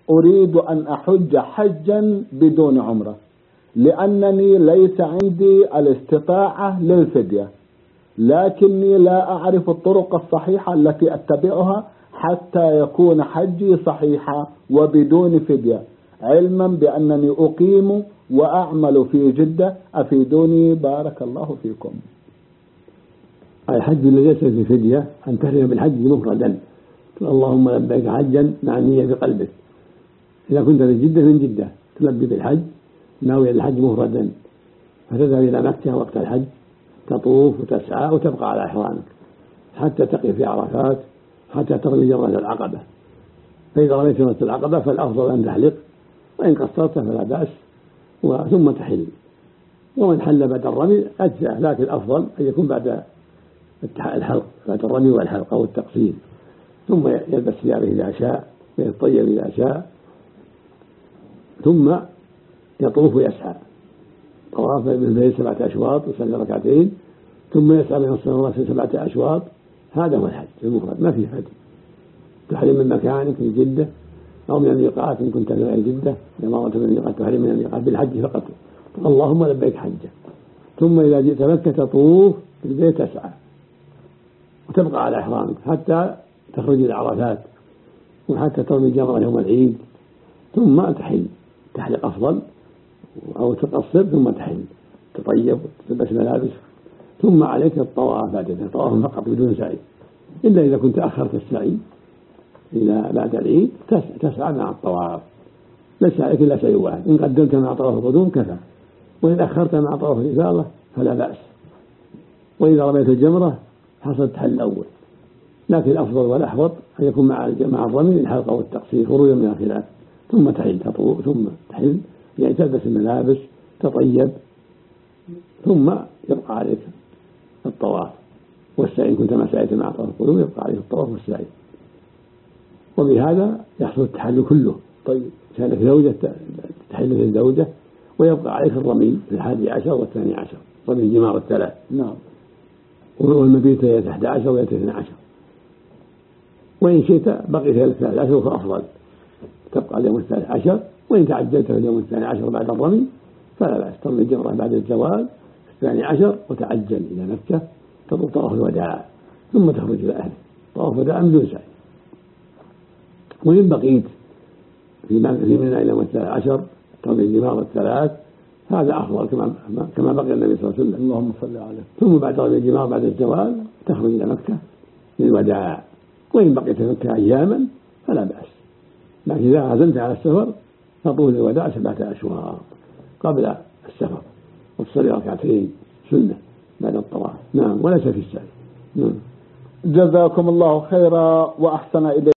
أريد أن أحج حجا بدون عمرة، لأنني ليس عندي الاستطاعة للفدية، لكني لا أعرف الطرق الصحيحة التي أتبعها حتى يكون حجي صحيحا وبدون فدية، علما بأنني أقيم وأعمل في جدة. أفيدوني بارك الله فيكم. الحج الذي ليس في فدية أن تحرم بالحج مفردا، اللهم لبيك حجا مع النية بقلبك. إذا كنت في جدة من جدة تلبي بالحج ناويا الحج مفردا، فتذهب إلى مكة وقت الحج تطوف وتسعى وتبقى على إحرامك حتى تقف في عرفات حتى ترمي جمرة العقبة. فإذا رميت جمرة العقبة فالأفضل أن تحلق، وإن قصرت فلا بأس، ثم تحل. ومن حل بعد الرمي أجزأ، لكن الأفضل أن يكون بعد الحلق، بعد الرمي والحلق أو التقصير. ثم يلبس ثيابه إذا شاء ويتطيب إذا شاء، ثم يطوف ويسعى طواف بالبيت 7 أشواط ويصلي ركعتين، ثم يسعى بين الصفا والمروة 7 أشواط. هذا هو الحج المفرد، ما فيه هدي. تحرم من مكانك في جدة أو من الميقات إن كنت في غير جدة، لما مرت من الميقات تحرم من الميقات بالحج فقط، اللهم لبيك حجة. ثم إذا جئت مكة تطوف بالبيت تسعى وتبقى على إحرامك حتى تخرج إلى عرفات وحتى ترمي جمرة يوم العيد، ثم تحلق أفضل أو تقصر، ثم تحل تطيب وتلبس ملابس، ثم عليك الطواف بعد ذلك، طواف فقط بدون سعي، إلا إذا كنت أخرت السعي إلى بعد العيد تسعى مع الطواف، ليس عليك إلا شيء واحد، إن قدمت مع طواف القدوم كفى، وإن أخرت مع طواف الإفاضة فلا بأس. وإذا رميت الجمرة حصلت تحل الأول، لكن الأفضل والأحوط أن يكون مع الرمي الحلقة والتقصير خروجا من الخلاف، ثم تحل تطوف ثم تحل، يعني تلبس الملابس تطيب، ثم يبقى عليك الطواف والسعي. كنت ما سعيت مع طواف القدوم يبقى عليك الطواف والسعي، وبهذا يحصل التحلل كله. طيب كانت زوجة تحل في الزوجة، ويبقى عليك الرمي في 11 و12، رمي الجمار الثلاث. نعم. والمبيت 11 و 12، وإن شئت بقي 13 فأفضل، تبقى اليوم 13، وإن تعجلت في اليوم 12 بعد الرمي فلا بأس، ترمي الجمرة بعد الزوال 12 وتعجل إلى مكة تطوف طواف الوداع، ثم تخرج إلى أهلك طواف الوداع بدون سعي. وإن بقيت في منى إلى 13 ترمي الجمار الثلاث، هذا أفضل كما بقي النبي صلى الله عليه وسلم، اللهم صل عليه. ثم بعد رمي الجمار بعد الزوال تخرج إلى مكة للوداع. وإن بقيت في مكة أياما فلا بأس، لكن إذا عزمت على السفر فطول الوداع 7 أشواط قبل السفر، وتصلي ركعتين سنة بعد الطواف. نعم، وليس في السعي. نعم. جزاكم الله خيرا وأحسن إليكم.